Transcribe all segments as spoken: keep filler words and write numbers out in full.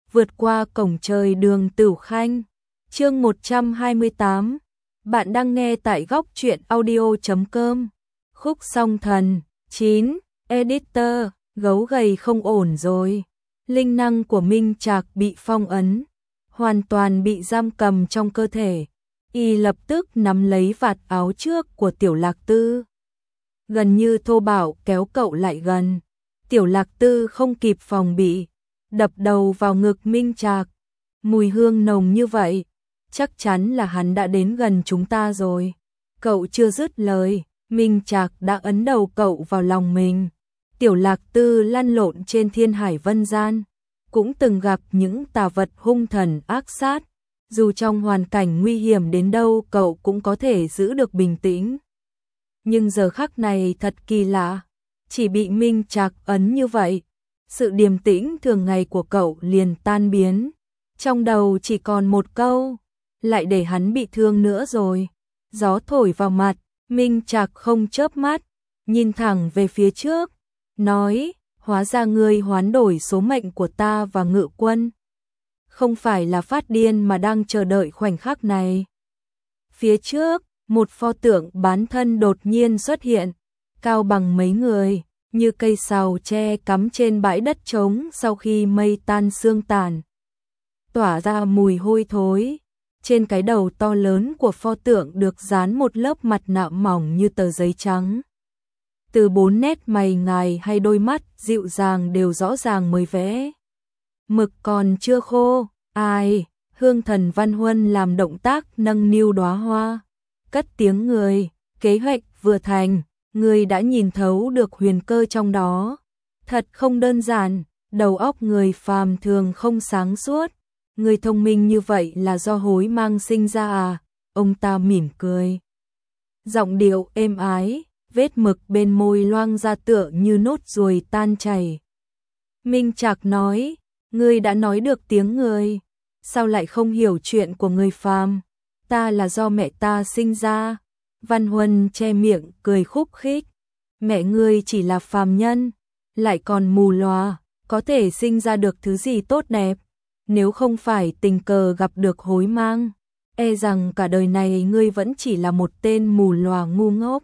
vượt qua cổng trời Đường Tửu Khanh. Chương một trăm hai mươi tám. Bạn đang nghe tại góc truyện audio chấm com. Khúc Song Thần. chín. Editor, gấu gầy không ổn rồi. Linh năng của Minh Trạc bị phong ấn, hoàn toàn bị giam cầm trong cơ thể. Y lập tức nắm lấy vạt áo trước của Tiểu Lạc Tư, gần như thô bạo kéo cậu lại gần. Tiểu Lạc Tư không kịp phòng bị, đập đầu vào ngực Minh Trạc. Mùi hương nồng như vậy, chắc chắn là hắn đã đến gần chúng ta rồi. Cậu chưa dứt lời, Minh Trạc đã ấn đầu cậu vào lòng mình. Tiểu Lạc Tư lăn lộn trên thiên hải vân gian, cũng từng gặp những tà vật hung thần ác sát. Dù trong hoàn cảnh nguy hiểm đến đâu cậu cũng có thể giữ được bình tĩnh. Nhưng giờ khắc này thật kỳ lạ, chỉ bị Minh Trạc ấn như vậy, sự điềm tĩnh thường ngày của cậu liền tan biến. Trong đầu chỉ còn một câu, lại để hắn bị thương nữa rồi. Gió thổi vào mặt, Minh Trạc không chớp mắt, nhìn thẳng về phía trước, nói, hóa ra ngươi hoán đổi số mệnh của ta và Ngự Quân. Không phải là phát điên mà đang chờ đợi khoảnh khắc này. Phía trước, một pho tượng bán thân đột nhiên xuất hiện, cao bằng mấy người, như cây sào tre cắm trên bãi đất trống sau khi mây tan sương tàn, tỏa ra mùi hôi thối. Trên cái đầu to lớn của pho tượng được dán một lớp mặt nạ mỏng như tờ giấy trắng. Từ bốn nét mày ngài hay đôi mắt dịu dàng đều rõ ràng mới vẽ. Mực còn chưa khô, ai, Hương Thần Văn Huân làm động tác nâng niu đóa hoa, cất tiếng người, kế hoạch vừa thành, người đã nhìn thấu được huyền cơ trong đó. Thật không đơn giản, đầu óc người phàm thường không sáng suốt. Người thông minh như vậy là do hối mang sinh ra à? Ông ta mỉm cười, giọng điệu êm ái, vết mực bên môi loang ra tựa như nốt ruồi tan chảy. Minh Trạc nói, ngươi đã nói được tiếng người, sao lại không hiểu chuyện của người phàm? Ta là do mẹ ta sinh ra. Văn Huân che miệng cười khúc khích, mẹ ngươi chỉ là phàm nhân, lại còn mù lòa, có thể sinh ra được thứ gì tốt đẹp? Nếu không phải tình cờ gặp được hối mang, e rằng cả đời này ngươi vẫn chỉ là một tên mù lòa ngu ngốc.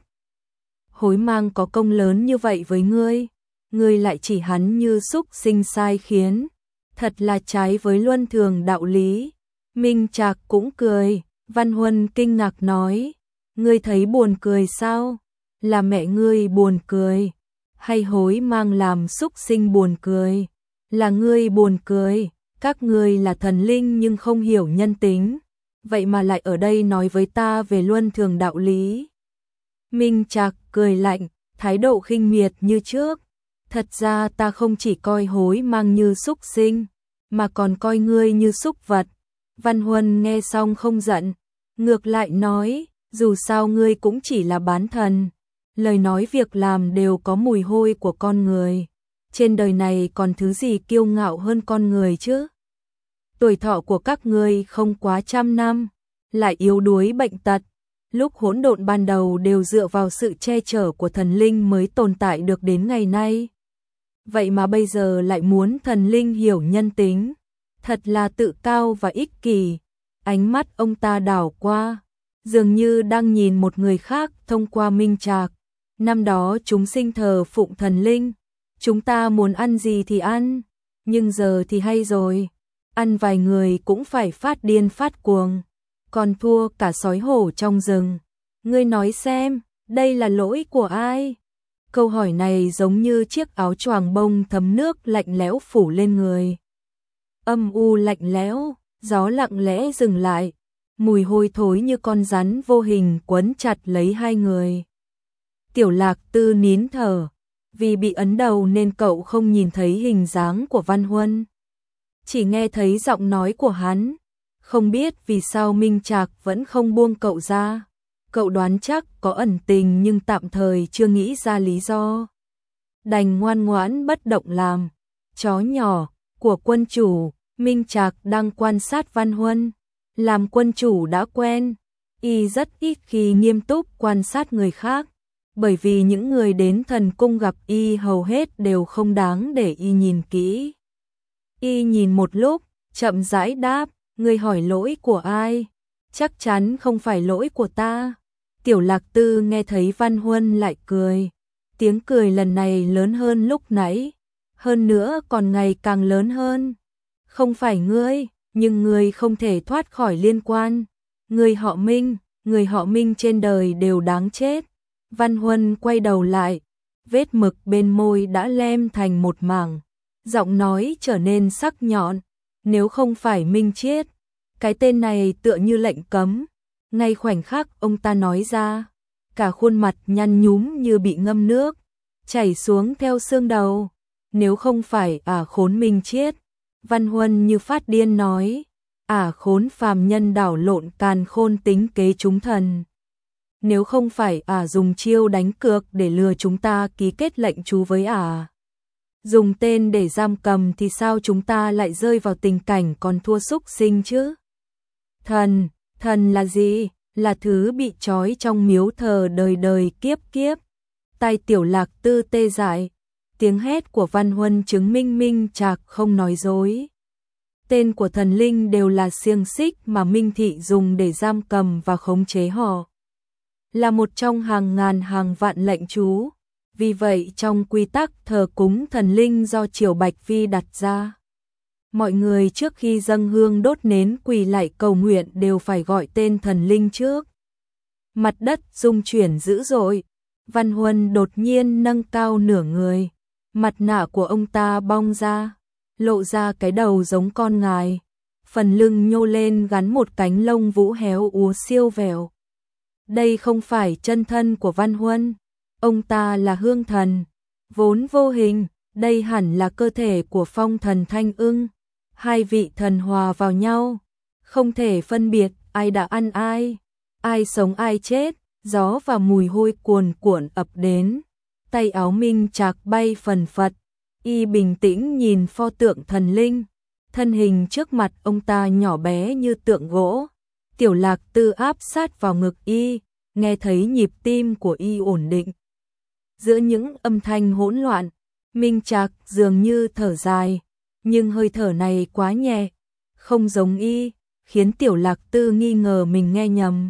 Hối mang có công lớn như vậy với ngươi, ngươi lại chỉ hắn như súc sinh sai khiến, thật là trái với luân thường đạo lý. Minh Trạc cũng cười. Văn Huân kinh ngạc nói, ngươi thấy buồn cười sao? Là mẹ ngươi buồn cười, hay hối mang làm súc sinh buồn cười? Là ngươi buồn cười. Các ngươi là thần linh nhưng không hiểu nhân tính, vậy mà lại ở đây nói với ta về luân thường đạo lý. Minh Trạc cười lạnh, thái độ khinh miệt như trước. Thật ra ta không chỉ coi hối mang như súc sinh, mà còn coi ngươi như súc vật. Văn Huân nghe xong không giận, ngược lại nói, dù sao ngươi cũng chỉ là bán thần, lời nói việc làm đều có mùi hôi của con người. Trên đời này còn thứ gì kiêu ngạo hơn con người chứ? Tuổi thọ của các ngươi không quá trăm năm, lại yếu đuối bệnh tật. Lúc hỗn độn ban đầu đều dựa vào sự che chở của thần linh mới tồn tại được đến ngày nay. Vậy mà bây giờ lại muốn thần linh hiểu nhân tính, thật là tự cao và ích kỷ. Ánh mắt ông ta đảo qua, dường như đang nhìn một người khác thông qua Minh Trạc. Năm đó chúng sinh thờ phụng thần linh, chúng ta muốn ăn gì thì ăn, nhưng giờ thì hay rồi, ăn vài người cũng phải phát điên phát cuồng, còn thua cả sói hổ trong rừng. Ngươi nói xem, đây là lỗi của ai? Câu hỏi này giống như chiếc áo choàng bông thấm nước lạnh lẽo phủ lên người. Âm u lạnh lẽo, gió lặng lẽ dừng lại, mùi hôi thối như con rắn vô hình quấn chặt lấy hai người. Tiểu Lạc Tư nín thở, vì bị ấn đầu nên cậu không nhìn thấy hình dáng của Văn Huân, chỉ nghe thấy giọng nói của hắn. Không biết vì sao Minh Trạc vẫn không buông cậu ra. Cậu đoán chắc có ẩn tình nhưng tạm thời chưa nghĩ ra lý do. Đành ngoan ngoãn bất động làm chó nhỏ của quân chủ. Minh Trạc đang quan sát Văn Huân. Làm quân chủ đã quen, y rất ít khi nghiêm túc quan sát người khác, bởi vì những người đến thần cung gặp y hầu hết đều không đáng để y nhìn kỹ. Y nhìn một lúc, chậm rãi đáp, ngươi hỏi lỗi của ai? Chắc chắn không phải lỗi của ta. Tiểu Lạc Tư nghe thấy Văn Huân lại cười, tiếng cười lần này lớn hơn lúc nãy, hơn nữa còn ngày càng lớn hơn. Không phải ngươi, nhưng ngươi không thể thoát khỏi liên quan. Người họ Minh, người họ Minh trên đời đều đáng chết. Văn Huân quay đầu lại, vết mực bên môi đã lem thành một mảng, giọng nói trở nên sắc nhọn. Nếu không phải Minh Chiết, cái tên này tựa như lệnh cấm. Ngay khoảnh khắc ông ta nói ra, cả khuôn mặt nhăn nhúm như bị ngâm nước, chảy xuống theo xương đầu. Nếu không phải ả khốn Minh Chiết, Văn Huân như phát điên nói, ả khốn phàm nhân đảo lộn càn khôn tính kế chúng thần. Nếu không phải ả dùng chiêu đánh cược để lừa chúng ta ký kết lệnh chú với ả, dùng tên để giam cầm thì sao chúng ta lại rơi vào tình cảnh còn thua súc sinh chứ? Thần, thần là gì? Là thứ bị trói trong miếu thờ đời đời kiếp kiếp. Tai Tiểu Lạc Tư tê dại, tiếng hét của Văn Huân chứng minh Minh Trạc không nói dối. Tên của thần linh đều là xiềng xích mà Minh Thị dùng để giam cầm và khống chế họ. Là một trong hàng ngàn hàng vạn lệnh chú. Vì vậy trong quy tắc thờ cúng thần linh do Triều Bạch Vi đặt ra, mọi người trước khi dâng hương đốt nến quỳ lạy cầu nguyện đều phải gọi tên thần linh trước. Mặt đất rung chuyển dữ dội. Văn Huân đột nhiên nâng cao nửa người, mặt nạ của ông ta bong ra, lộ ra cái đầu giống con ngài, phần lưng nhô lên gắn một cánh lông vũ héo úa siêu vẹo. Đây không phải chân thân của Văn Huân, ông ta là hương thần, vốn vô hình, đây hẳn là cơ thể của phong thần Thanh Ưng. Hai vị thần hòa vào nhau, không thể phân biệt ai đã ăn ai, ai sống ai chết. Gió và mùi hôi cuồn cuộn ập đến, tay áo Minh Trạc bay phần phật, y bình tĩnh nhìn pho tượng thần linh, thân hình trước mặt ông ta nhỏ bé như tượng gỗ. Tiểu Lạc Tư áp sát vào ngực y, nghe thấy nhịp tim của y ổn định. Giữa những âm thanh hỗn loạn, Minh Trạc dường như thở dài, nhưng hơi thở này quá nhẹ, không giống y, khiến Tiểu Lạc Tư nghi ngờ mình nghe nhầm.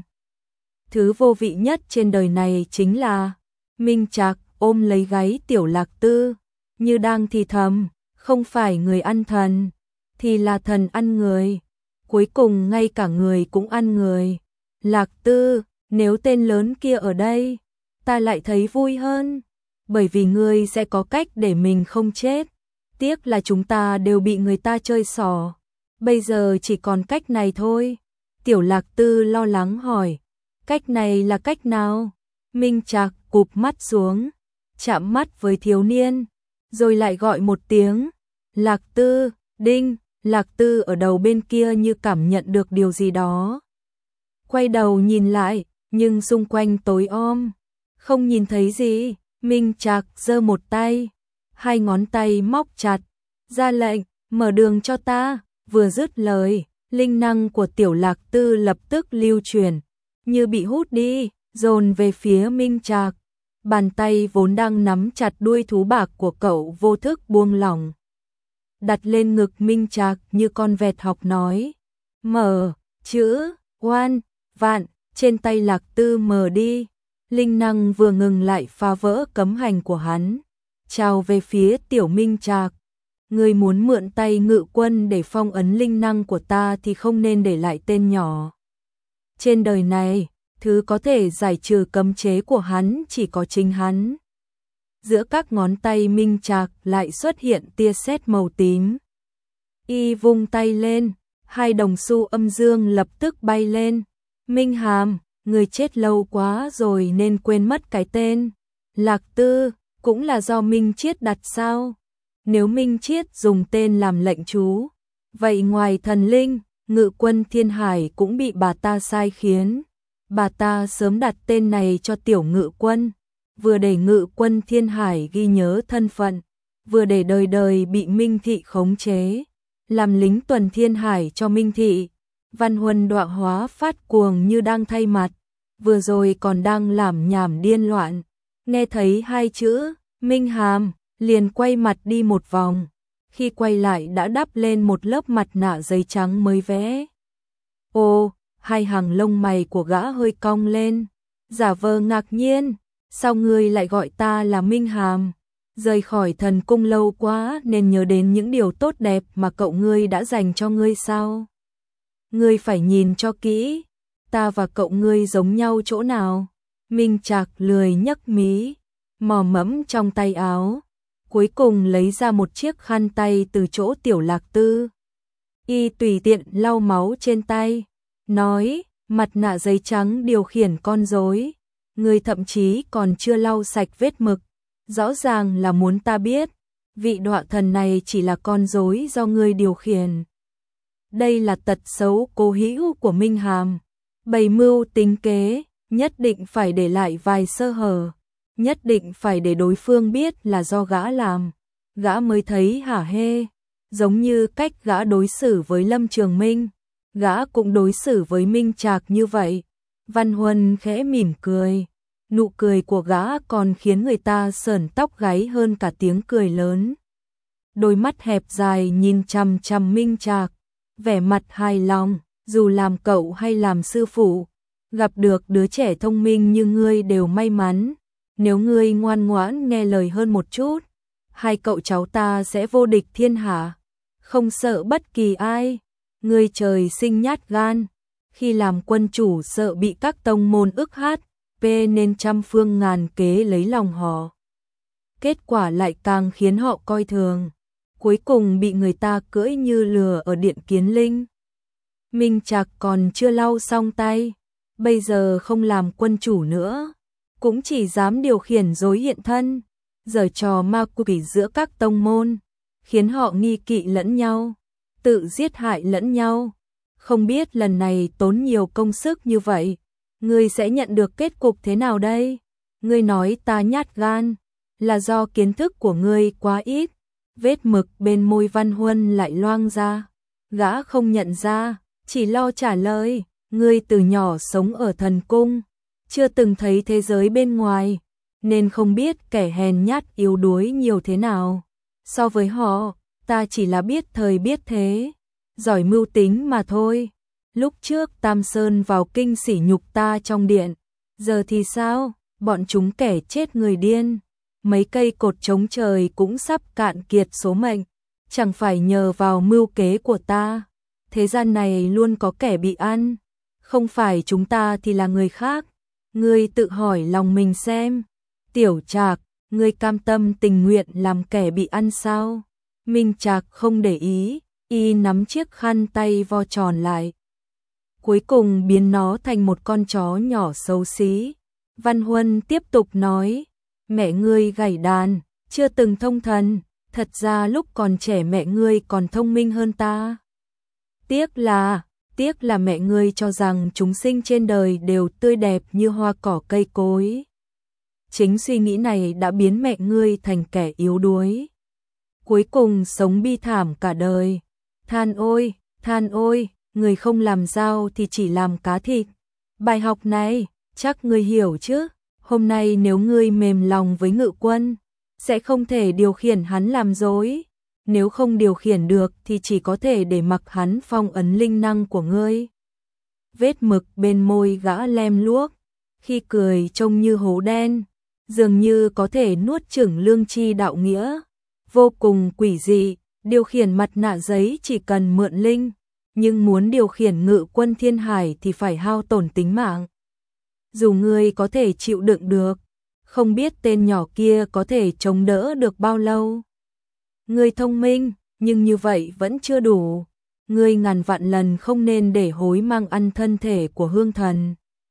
Thứ vô vị nhất trên đời này chính là Minh Trạc ôm lấy gáy Tiểu Lạc Tư, như đang thì thầm, không phải người ăn thần, thì là thần ăn người. Cuối cùng ngay cả người cũng ăn người. Lạc Tư, nếu tên lớn kia ở đây, ta lại thấy vui hơn, bởi vì ngươi sẽ có cách để mình không chết. Tiếc là chúng ta đều bị người ta chơi xỏ, bây giờ chỉ còn cách này thôi. Tiểu Lạc Tư lo lắng hỏi, cách này là cách nào? Minh Trạc cụp mắt xuống, chạm mắt với thiếu niên, rồi lại gọi một tiếng, Lạc Tư, đinh. Lạc Tư ở đầu bên kia như cảm nhận được điều gì đó, quay đầu nhìn lại, nhưng xung quanh tối om, không nhìn thấy gì. Minh Trạc giơ một tay, hai ngón tay móc chặt, ra lệnh, mở đường cho ta. Vừa dứt lời, linh năng của Tiểu Lạc Tư lập tức lưu chuyển, như bị hút đi, dồn về phía Minh Trạc. Bàn tay vốn đang nắm chặt đuôi thú bạc của cậu vô thức buông lỏng, đặt lên ngực Minh Trạc như con vẹt học nói, mở, chữ, oan, vạn, trên tay Lạc Tư mở đi. Linh năng vừa ngừng lại phá vỡ cấm hành của hắn, trào về phía Tiểu Minh Trạc. Ngươi muốn mượn tay Ngự Quân để phong ấn linh năng của ta thì không nên để lại tên nhỏ. Trên đời này, thứ có thể giải trừ cấm chế của hắn chỉ có chính hắn. Giữa các ngón tay Minh Trạc lại xuất hiện tia sét màu tím. Y vung tay lên, hai đồng xu âm dương lập tức bay lên. Minh Hàm, người chết lâu quá rồi nên quên mất cái tên. Lạc Tư, cũng là do Minh Chiết đặt sao? Nếu Minh Chiết dùng tên làm lệnh chú, vậy ngoài thần linh, Ngự Quân Thiên Hải cũng bị bà ta sai khiến. Bà ta sớm đặt tên này cho Tiểu Ngự Quân, vừa để Ngự Quân Thiên Hải ghi nhớ thân phận, vừa để đời đời bị Minh Thị khống chế, làm lính tuần Thiên Hải cho Minh Thị. Văn Huân đọa hóa phát cuồng như đang thay mặt, vừa rồi còn đang làm nhảm điên loạn, nghe thấy hai chữ Minh Hàm liền quay mặt đi một vòng, khi quay lại đã đắp lên một lớp mặt nạ giấy trắng mới vẽ. Ô, hai hàng lông mày của gã hơi cong lên, giả vờ ngạc nhiên, sao ngươi lại gọi ta là Minh Hàm? Rời khỏi thần cung lâu quá nên nhớ đến những điều tốt đẹp mà cậu ngươi đã dành cho ngươi sao? Ngươi phải nhìn cho kỹ, ta và cậu ngươi giống nhau chỗ nào? Minh Trạc lười nhấc mí, mò mẫm trong tay áo, cuối cùng lấy ra một chiếc khăn tay từ chỗ Tiểu Lạc Tư. Y tùy tiện lau máu trên tay, nói, mặt nạ giấy trắng điều khiển con rối, ngươi thậm chí còn chưa lau sạch vết mực, rõ ràng là muốn ta biết, vị đọa thần này chỉ là con rối do ngươi điều khiển. Đây là tật xấu cố hữu của Minh Hàm, bày mưu tính kế, nhất định phải để lại vài sơ hở, nhất định phải để đối phương biết là do gã làm, gã mới thấy hả hê, giống như cách gã đối xử với Lâm Trường Minh, gã cũng đối xử với Minh Trạc như vậy. Văn Huân khẽ mỉm cười, nụ cười của gã còn khiến người ta sởn tóc gáy hơn cả tiếng cười lớn. Đôi mắt hẹp dài nhìn chằm chằm Minh Trạc, vẻ mặt hài lòng, dù làm cậu hay làm sư phụ, gặp được đứa trẻ thông minh như ngươi đều may mắn, nếu ngươi ngoan ngoãn nghe lời hơn một chút, hai cậu cháu ta sẽ vô địch thiên hạ, không sợ bất kỳ ai. Ngươi trời sinh nhát gan, khi làm quân chủ sợ bị các tông môn ức hát, p nên trăm phương ngàn kế lấy lòng họ. Kết quả lại càng khiến họ coi thường, cuối cùng bị người ta cưỡi như lừa ở Điện Kiến Linh. Minh Trạc còn chưa lau xong tay, bây giờ không làm quân chủ nữa, cũng chỉ dám điều khiển rối hiện thân, giở trò ma quỷ giữa các tông môn, khiến họ nghi kỵ lẫn nhau, tự giết hại lẫn nhau. Không biết lần này tốn nhiều công sức như vậy, ngươi sẽ nhận được kết cục thế nào đây? Ngươi nói ta nhát gan, là do kiến thức của ngươi quá ít. Vết mực bên môi Văn Huân lại loang ra, gã không nhận ra, chỉ lo trả lời, ngươi từ nhỏ sống ở thần cung, chưa từng thấy thế giới bên ngoài, nên không biết kẻ hèn nhát yếu đuối nhiều thế nào. So với họ, ta chỉ là biết thời biết thế, giỏi mưu tính mà thôi. Lúc trước Tam Sơn vào kinh sỉ nhục ta trong điện, giờ thì sao? Bọn chúng kẻ chết người điên, mấy cây cột chống trời cũng sắp cạn kiệt số mệnh, chẳng phải nhờ vào mưu kế của ta. Thế gian này luôn có kẻ bị ăn, không phải chúng ta thì là người khác. Ngươi tự hỏi lòng mình xem, Tiểu Trạc, ngươi cam tâm tình nguyện làm kẻ bị ăn sao? Minh Trạc không để ý, y nắm chiếc khăn tay vo tròn lại, cuối cùng biến nó thành một con chó nhỏ xấu xí. Văn Huân tiếp tục nói, mẹ ngươi gảy đàn, chưa từng thông thần, thật ra lúc còn trẻ mẹ ngươi còn thông minh hơn ta. Tiếc là, tiếc là mẹ ngươi cho rằng chúng sinh trên đời đều tươi đẹp như hoa cỏ cây cối. Chính suy nghĩ này đã biến mẹ ngươi thành kẻ yếu đuối, cuối cùng sống bi thảm cả đời. Than ôi, than ôi, người không làm dao thì chỉ làm cá thịt. Bài học này, chắc ngươi hiểu chứ? Hôm nay nếu ngươi mềm lòng với Ngự Quân, sẽ không thể điều khiển hắn làm dối. Nếu không điều khiển được thì chỉ có thể để mặc hắn phong ấn linh năng của ngươi. Vết mực bên môi gã lem luốc, khi cười trông như hố đen, dường như có thể nuốt chửng lương tri đạo nghĩa. Vô cùng quỷ dị, điều khiển mặt nạ giấy chỉ cần mượn linh, nhưng muốn điều khiển Ngự Quân Thiên Hải thì phải hao tổn tính mạng. Dù ngươi có thể chịu đựng được, không biết tên nhỏ kia có thể chống đỡ được bao lâu. Ngươi thông minh, nhưng như vậy vẫn chưa đủ. Ngươi ngàn vạn lần không nên để hối mang ăn thân thể của hương thần.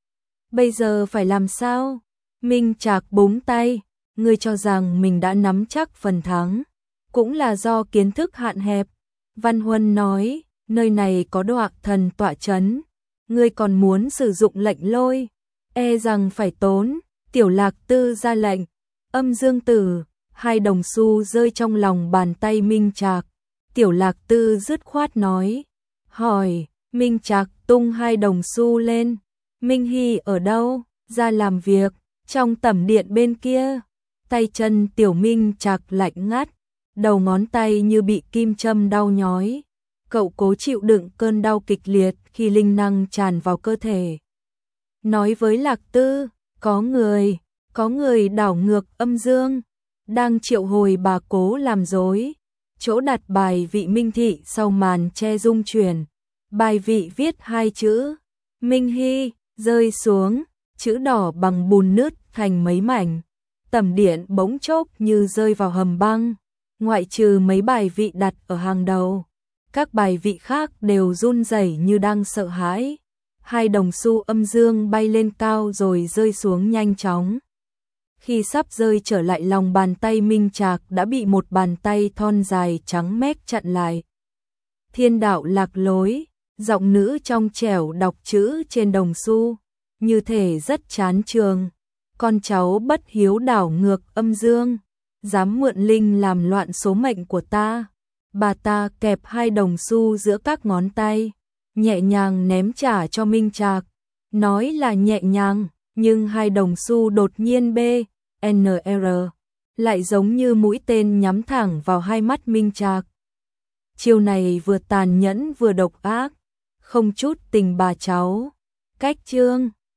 Bây giờ phải làm sao? Minh Trạc búng tay, ngươi cho rằng mình đã nắm chắc phần thắng, cũng là do kiến thức hạn hẹp. Văn Huân nói, nơi này có đọa thần tọa chấn, ngươi còn muốn sử dụng lệnh lôi, e rằng phải tốn. Tiểu Lạc Tư ra lệnh, Âm Dương Tử, hai đồng xu rơi trong lòng bàn tay Minh Trạc. Tiểu Lạc Tư dứt khoát nói, hỏi. Minh Trạc tung hai đồng xu lên, Minh Hy ở đâu? Ra làm việc, trong tẩm điện bên kia. Tay chân Tiểu Minh Trạc lạnh ngắt, đầu ngón tay như bị kim châm đau nhói. Cậu cố chịu đựng cơn đau kịch liệt khi linh năng tràn vào cơ thể. Nói với Lạc Tư, có người, có người đảo ngược âm dương, đang triệu hồi bà Cố làm dối. Chỗ đặt bài vị Minh Thị sau màn che rung chuyển. Bài vị viết hai chữ, Minh Hy, rơi xuống, chữ đỏ bằng bùn nứt thành mấy mảnh. Tầm điện bỗng chốc như rơi vào hầm băng, ngoại trừ mấy bài vị đặt ở hàng đầu. Các bài vị khác đều run rẩy như đang sợ hãi. Hai đồng xu âm dương bay lên cao rồi rơi xuống nhanh chóng. Khi sắp rơi trở lại lòng bàn tay Minh Trạc đã bị một bàn tay thon dài trắng mét chặn lại. Thiên đạo lạc lối, giọng nữ trong trẻo đọc chữ trên đồng xu, như thể rất chán trường. Con cháu bất hiếu đảo ngược âm dương, dám mượn linh làm loạn số mệnh của ta. Bà ta kẹp hai đồng xu giữa các ngón tay, nhẹ nhàng ném trả cho Minh Trạc. Nói là nhẹ nhàng, nhưng hai đồng xu đột nhiên B, N R, lại giống như mũi tên nhắm thẳng vào hai mắt Minh Trạc. Chiêu này vừa tàn nhẫn vừa độc ác, không chút tình bà cháu. Cách chương